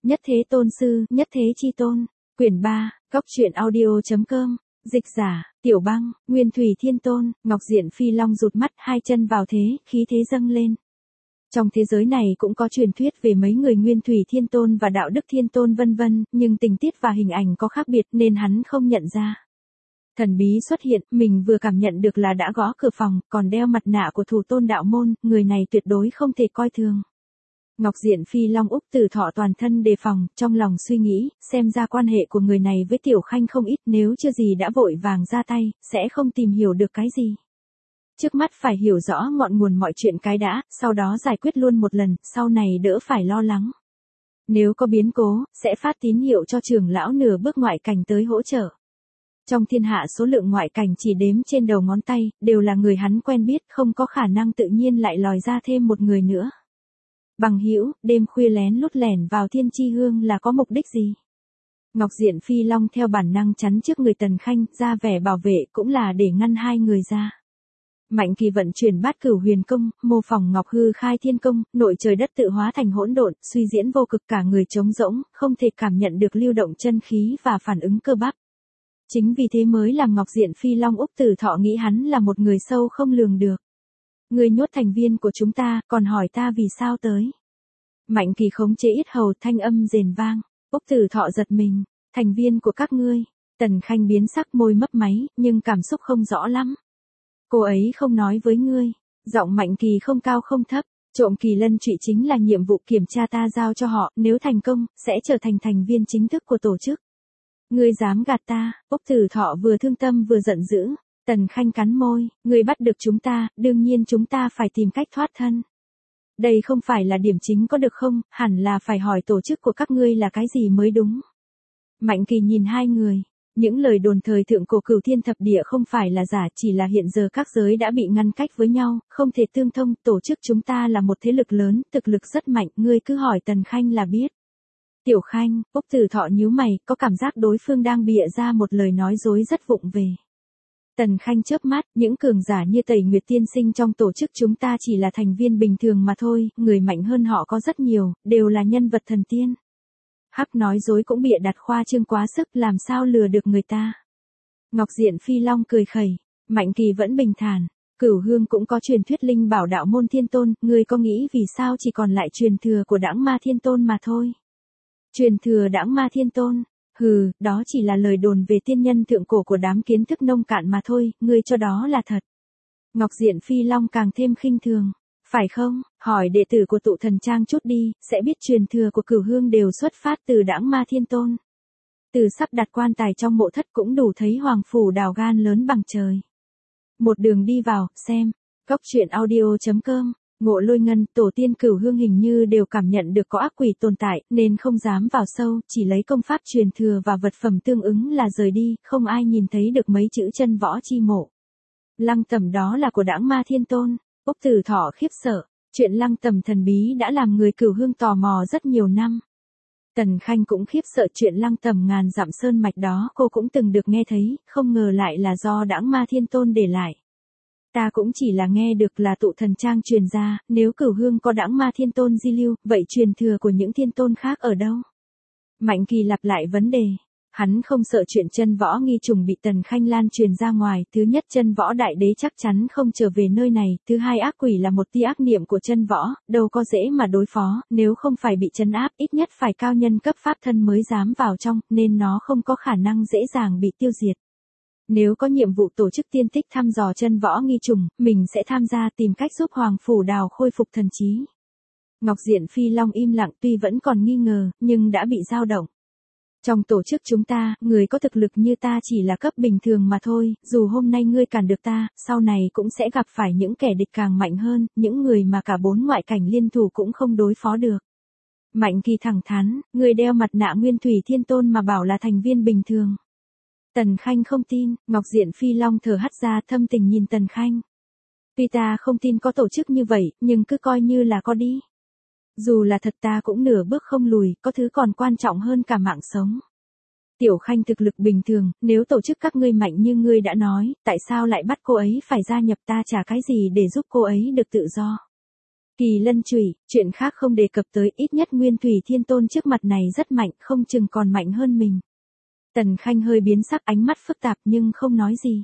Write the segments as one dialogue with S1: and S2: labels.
S1: Nhất thế tôn sư, nhất thế chi tôn. Quyển 3, Cốc truyện audio.com. Dịch giả, Tiểu Băng, Nguyên Thủy Thiên Tôn, Ngọc Diện Phi Long rụt mắt, hai chân vào thế, khí thế dâng lên. Trong thế giới này cũng có truyền thuyết về mấy người Nguyên Thủy Thiên Tôn và Đạo Đức Thiên Tôn vân vân, nhưng tình tiết và hình ảnh có khác biệt nên hắn không nhận ra. Thần bí xuất hiện, mình vừa cảm nhận được là đã gõ cửa phòng, còn đeo mặt nạ của thủ tôn đạo môn, người này tuyệt đối không thể coi thường. Ngọc Diện Phi Long Úc Tử Thọ toàn thân đề phòng, trong lòng suy nghĩ, xem ra quan hệ của người này với Tiểu Khanh không ít, nếu chưa gì đã vội vàng ra tay, sẽ không tìm hiểu được cái gì. Trước mắt phải hiểu rõ ngọn nguồn mọi chuyện cái đã, sau đó giải quyết luôn một lần, sau này đỡ phải lo lắng. Nếu có biến cố, sẽ phát tín hiệu cho trưởng lão nửa bước ngoại cảnh tới hỗ trợ. Trong thiên hạ số lượng ngoại cảnh chỉ đếm trên đầu ngón tay, đều là người hắn quen biết, không có khả năng tự nhiên lại lòi ra thêm một người nữa. Bằng hữu, đêm khuya lén lút lẻn vào Thiên Chi Hương là có mục đích gì? Ngọc Diện Phi Long theo bản năng chắn trước người Tần Khanh, ra vẻ bảo vệ cũng là để ngăn hai người ra. Mạnh Kỳ vận chuyển Bát Cửu Huyền Công, mô phỏng Ngọc Hư Khai Thiên Công, nội trời đất tự hóa thành hỗn độn, suy diễn vô cực, cả người trống rỗng, không thể cảm nhận được lưu động chân khí và phản ứng cơ bắp. Chính vì thế mới làm Ngọc Diện Phi Long Úc Tử Thọ nghĩ hắn là một người sâu không lường được. Ngươi nhốt thành viên của chúng ta, còn hỏi ta vì sao tới. Mạnh Kỳ khống chế yết hầu, thanh âm rền vang. Úc Tử Thọ giật mình. Thành viên của các ngươi. Tần Khanh biến sắc, môi mấp máy, nhưng cảm xúc không rõ lắm. Cô ấy không nói với ngươi. Giọng Mạnh Kỳ không cao không thấp. Trộm Kỳ Lân Trụy chính là nhiệm vụ kiểm tra ta giao cho họ, nếu thành công, sẽ trở thành thành viên chính thức của tổ chức. Ngươi dám gạt ta. Úc Tử Thọ vừa thương tâm vừa giận dữ. Tần Khanh cắn môi, ngươi bắt được chúng ta, đương nhiên chúng ta phải tìm cách thoát thân. Đây không phải là điểm chính có được không, hẳn là phải hỏi tổ chức của các ngươi là cái gì mới đúng. Mạnh Kỳ nhìn hai người, những lời đồn thời thượng cổ Cửu Thiên Thập Địa không phải là giả, chỉ là hiện giờ các giới đã bị ngăn cách với nhau, không thể tương thông, tổ chức chúng ta là một thế lực lớn, thực lực rất mạnh, ngươi cứ hỏi Tần Khanh là biết. Tiểu Khanh, Úc Tử Thọ nhíu mày, có cảm giác đối phương đang bịa ra một lời nói dối rất vụng về. Tần Khanh chớp mắt, những cường giả như Tẩy Nguyệt Tiên Sinh trong tổ chức chúng ta chỉ là thành viên bình thường mà thôi, người mạnh hơn họ có rất nhiều, đều là nhân vật thần tiên. Hắc nói dối cũng bịa đặt khoa trương quá sức, làm sao lừa được người ta. Ngọc Diện Phi Long cười khẩy, Mạnh Kỳ vẫn bình thản, Cửu Hương cũng có truyền thuyết linh bảo đạo môn Thiên Tôn, ngươi có nghĩ vì sao chỉ còn lại truyền thừa của Đãng Ma Thiên Tôn mà thôi. Truyền thừa Đãng Ma Thiên Tôn. Hừ, đó chỉ là lời đồn về tiên nhân thượng cổ của đám kiến thức nông cạn mà thôi, ngươi cho đó là thật. Ngọc Diện Phi Long càng thêm khinh thường. Phải không, hỏi đệ tử của tụ thần trang chút đi, sẽ biết truyền thừa của Cửu Hương đều xuất phát từ Đãng Ma Thiên Tôn. Từ sắp đặt quan tài trong mộ thất cũng đủ thấy hoàng phủ đào gan lớn bằng trời. Một đường đi vào, xem, Cốc truyện audio.com. Ngộ Lôi Ngân, tổ tiên Cửu Hương hình như đều cảm nhận được có ác quỷ tồn tại, nên không dám vào sâu, chỉ lấy công pháp truyền thừa và vật phẩm tương ứng là rời đi, không ai nhìn thấy được mấy chữ chân võ chi mộ. Lăng tẩm đó là của Đãng Ma Thiên Tôn. Úc Tử Thọ khiếp sợ, chuyện lăng tẩm thần bí đã làm người Cửu Hương tò mò rất nhiều năm. Tần Khanh cũng khiếp sợ chuyện lăng tẩm ngàn dặm sơn mạch đó, cô cũng từng được nghe thấy, không ngờ lại là do Đãng Ma Thiên Tôn để lại. Ta cũng chỉ là nghe được là tụ thần trang truyền ra, nếu Cửu Hương có Đãng Ma Thiên Tôn di lưu, vậy truyền thừa của những thiên tôn khác ở đâu? Mạnh Kỳ lặp lại vấn đề. Hắn không sợ chuyện chân võ nghi trùng bị Tần Khanh lan truyền ra ngoài, thứ nhất chân võ đại đế chắc chắn không trở về nơi này, thứ hai ác quỷ là một tia ác niệm của chân võ, đâu có dễ mà đối phó, nếu không phải bị trấn áp, ít nhất phải cao nhân cấp pháp thân mới dám vào trong, nên nó không có khả năng dễ dàng bị tiêu diệt. Nếu có nhiệm vụ tổ chức tiên tích thăm dò chân võ nghi trùng, mình sẽ tham gia tìm cách giúp Hoàng Phủ Đào khôi phục thần trí. Ngọc Diện Phi Long im lặng, tuy vẫn còn nghi ngờ, nhưng đã bị dao động. Trong tổ chức chúng ta, người có thực lực như ta chỉ là cấp bình thường mà thôi, dù hôm nay ngươi cản được ta, sau này cũng sẽ gặp phải những kẻ địch càng mạnh hơn, những người mà cả 4 ngoại cảnh liên thủ cũng không đối phó được. Mạnh Kỳ thẳng thắn, người đeo mặt nạ Nguyên Thủy Thiên Tôn mà bảo là thành viên bình thường. Tần Khanh không tin, Ngọc Diện Phi Long thở hắt ra, thâm tình nhìn Tần Khanh. Tuy ta không tin có tổ chức như vậy, nhưng cứ coi như là có đi. Dù là thật ta cũng nửa bước không lùi, có thứ còn quan trọng hơn cả mạng sống. Tiểu Khanh thực lực bình thường, nếu tổ chức các ngươi mạnh như ngươi đã nói, tại sao lại bắt cô ấy phải gia nhập, ta trả cái gì để giúp cô ấy được tự do? Kỳ Lân Chủy, chuyện khác không đề cập tới, ít nhất Nguyên Thủy Thiên Tôn trước mặt này rất mạnh, không chừng còn mạnh hơn mình. Tần Khanh hơi biến sắc, ánh mắt phức tạp nhưng không nói gì.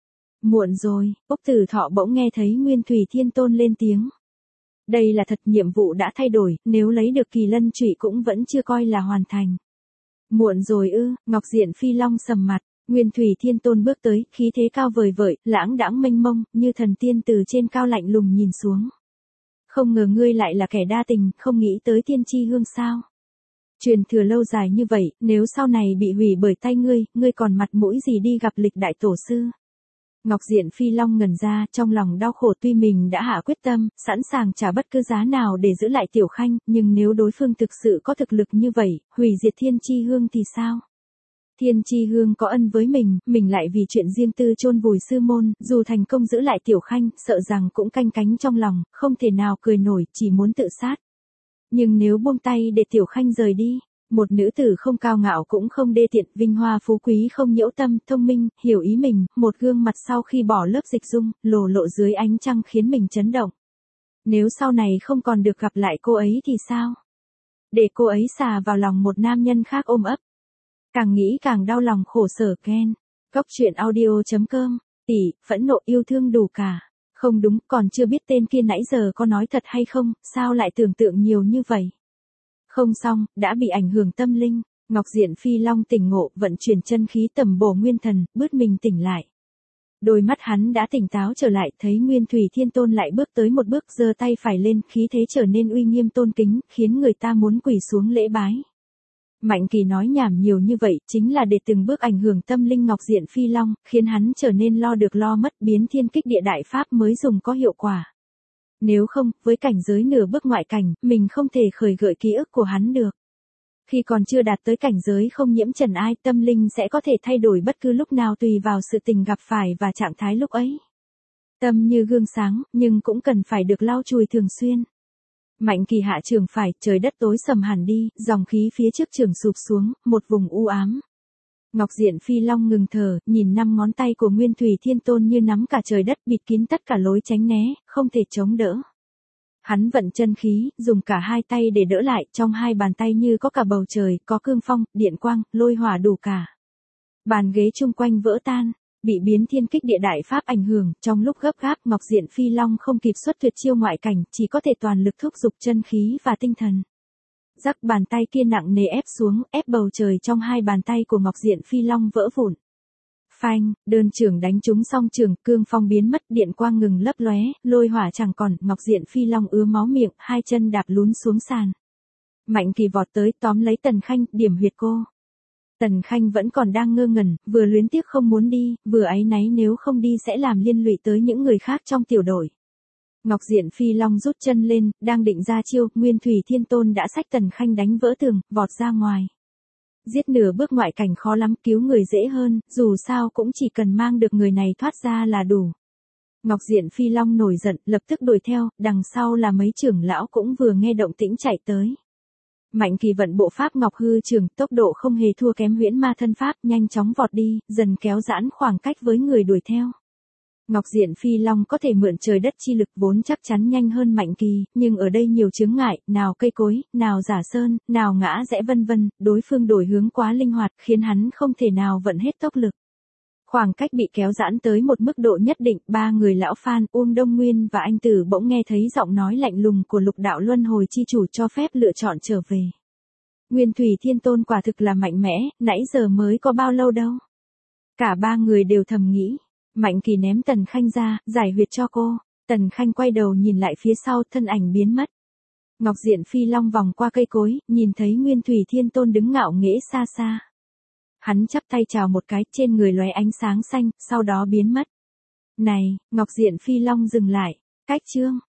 S1: Muộn rồi, Úc Tử Thọ bỗng nghe thấy Nguyên Thủy Thiên Tôn lên tiếng. Đây là thật, nhiệm vụ đã thay đổi, nếu lấy được Kỳ Lân Chủy cũng vẫn chưa coi là hoàn thành. Muộn rồi ư? Ngọc Diện Phi Long sầm mặt. Nguyên Thủy Thiên Tôn bước tới, khí thế cao vời vợi, lãng đãng mênh mông, như thần tiên từ trên cao lạnh lùng nhìn xuống. Không ngờ ngươi lại là kẻ đa tình, không nghĩ tới tiên tri hương sao? Truyền thừa lâu dài như vậy, nếu sau này bị hủy bởi tay ngươi còn mặt mũi gì đi gặp lịch đại tổ sư? Ngọc Diện Phi Long ngẩn ra, trong lòng đau khổ, tuy mình đã hạ quyết tâm, sẵn sàng trả bất cứ giá nào để giữ lại Tiểu Khanh, nhưng nếu đối phương thực sự có thực lực như vậy, hủy diệt Thiên Chi Hương thì sao? Thiên Chi Hương có ân với mình lại vì chuyện riêng tư chôn vùi sư môn, dù thành công giữ lại Tiểu Khanh, sợ rằng cũng canh cánh trong lòng, không thể nào cười nổi, chỉ muốn tự sát. Nhưng nếu buông tay để Tiểu Khanh rời đi, một nữ tử không cao ngạo cũng không đê tiện, vinh hoa phú quý không nhiễu tâm, thông minh, hiểu ý mình, một gương mặt sau khi bỏ lớp dịch dung, lộ dưới ánh trăng khiến mình chấn động. Nếu sau này không còn được gặp lại cô ấy thì sao? Để cô ấy xà vào lòng một nam nhân khác ôm ấp. Càng nghĩ càng đau lòng, khổ sở. Ken. Góc truyện audio.com. Tỷ, phẫn nộ, yêu thương đủ cả. Không đúng, còn chưa biết tên kia nãy giờ có nói thật hay không, sao lại tưởng tượng nhiều như vậy? Không xong, đã bị ảnh hưởng tâm linh. Ngọc Diện Phi Long tỉnh ngộ, vận chuyển chân khí tầm bổ nguyên thần, bứt mình tỉnh lại. Đôi mắt hắn đã tỉnh táo trở lại, thấy Nguyên Thủy Thiên Tôn lại bước tới một bước, giơ tay phải lên, khí thế trở nên uy nghiêm tôn kính, khiến người ta muốn quỳ xuống lễ bái. Mạnh Kỳ nói nhảm nhiều như vậy, chính là để từng bước ảnh hưởng tâm linh Ngọc Diện Phi Long, khiến hắn trở nên lo được lo mất, biến thiên kích địa đại pháp mới dùng có hiệu quả. Nếu không, với cảnh giới nửa bước ngoại cảnh, mình không thể khởi gợi ký ức của hắn được. Khi còn chưa đạt tới cảnh giới không nhiễm trần ai, tâm linh sẽ có thể thay đổi bất cứ lúc nào tùy vào sự tình gặp phải và trạng thái lúc ấy. Tâm như gương sáng, nhưng cũng cần phải được lau chùi thường xuyên. Mạnh Kỳ hạ trường phải, trời đất tối sầm hẳn đi, dòng khí phía trước trường sụp xuống, một vùng u ám. Ngọc Diện Phi Long ngừng thở, nhìn 5 ngón tay của Nguyên Thủy Thiên Tôn như nắm cả trời đất, bịt kín tất cả lối tránh né, không thể chống đỡ. Hắn vận chân khí, dùng cả hai tay để đỡ lại, trong hai bàn tay như có cả bầu trời, có cương phong, điện quang, lôi hỏa đủ cả. Bàn ghế chung quanh vỡ tan, bị biến thiên kích địa đại pháp ảnh hưởng, trong lúc gấp gáp Ngọc Diện Phi Long không kịp xuất tuyệt chiêu ngoại cảnh, chỉ có thể toàn lực thúc giục chân khí và tinh thần. Rắc, bàn tay kia nặng nề ép xuống, ép bầu trời trong hai bàn tay của Ngọc Diện Phi Long vỡ vụn. Phanh, đơn trưởng đánh trúng song trường, cương phong biến mất, điện quang ngừng lấp lóe, lôi hỏa chẳng còn, Ngọc Diện Phi Long ứa máu miệng, hai chân đạp lún xuống sàn. Mạnh Kỳ vọt tới, tóm lấy Tần Khanh, điểm huyệt cô. Tần Khanh vẫn còn đang ngơ ngẩn, vừa luyến tiếc không muốn đi, vừa áy náy nếu không đi sẽ làm liên lụy tới những người khác trong tiểu đội. Ngọc Diện Phi Long rút chân lên, đang định ra chiêu, Nguyên Thủy Thiên Tôn đã xách Tần Khanh đánh vỡ tường, vọt ra ngoài. Giết nửa bước ngoại cảnh khó lắm, cứu người dễ hơn, dù sao cũng chỉ cần mang được người này thoát ra là đủ. Ngọc Diện Phi Long nổi giận, lập tức đuổi theo, đằng sau là mấy trưởng lão cũng vừa nghe động tĩnh chạy tới. Mạnh Kỳ vận bộ pháp Ngọc Hư Trường, tốc độ không hề thua kém Huyễn Ma Thân Pháp, nhanh chóng vọt đi, dần kéo giãn khoảng cách với người đuổi theo. Ngọc Diện Phi Long có thể mượn trời đất chi lực vốn chắc chắn nhanh hơn Mạnh Kỳ, nhưng ở đây nhiều chướng ngại, nào cây cối, nào giả sơn, nào ngã rẽ vân vân, đối phương đổi hướng quá linh hoạt, khiến hắn không thể nào vận hết tốc lực. Khoảng cách bị kéo giãn tới một mức độ nhất định, ba người lão Phan, Uông Đông Nguyên và anh Tử bỗng nghe thấy giọng nói lạnh lùng của Lục Đạo Luân Hồi chi chủ cho phép lựa chọn trở về. Nguyên Thủy Thiên Tôn quả thực là mạnh mẽ, nãy giờ mới có bao lâu đâu. Cả ba người đều thầm nghĩ. Mạnh Kỳ ném Tần Khanh ra, giải huyệt cho cô. Tần Khanh quay đầu nhìn lại phía sau, thân ảnh biến mất. Ngọc Diện Phi Long vòng qua cây cối, nhìn thấy Nguyên Thủy Thiên Tôn đứng ngạo nghễ xa xa. Hắn chắp tay chào một cái, trên người lóe ánh sáng xanh, sau đó biến mất. Này, Ngọc Diện Phi Long dừng lại. Cách chương.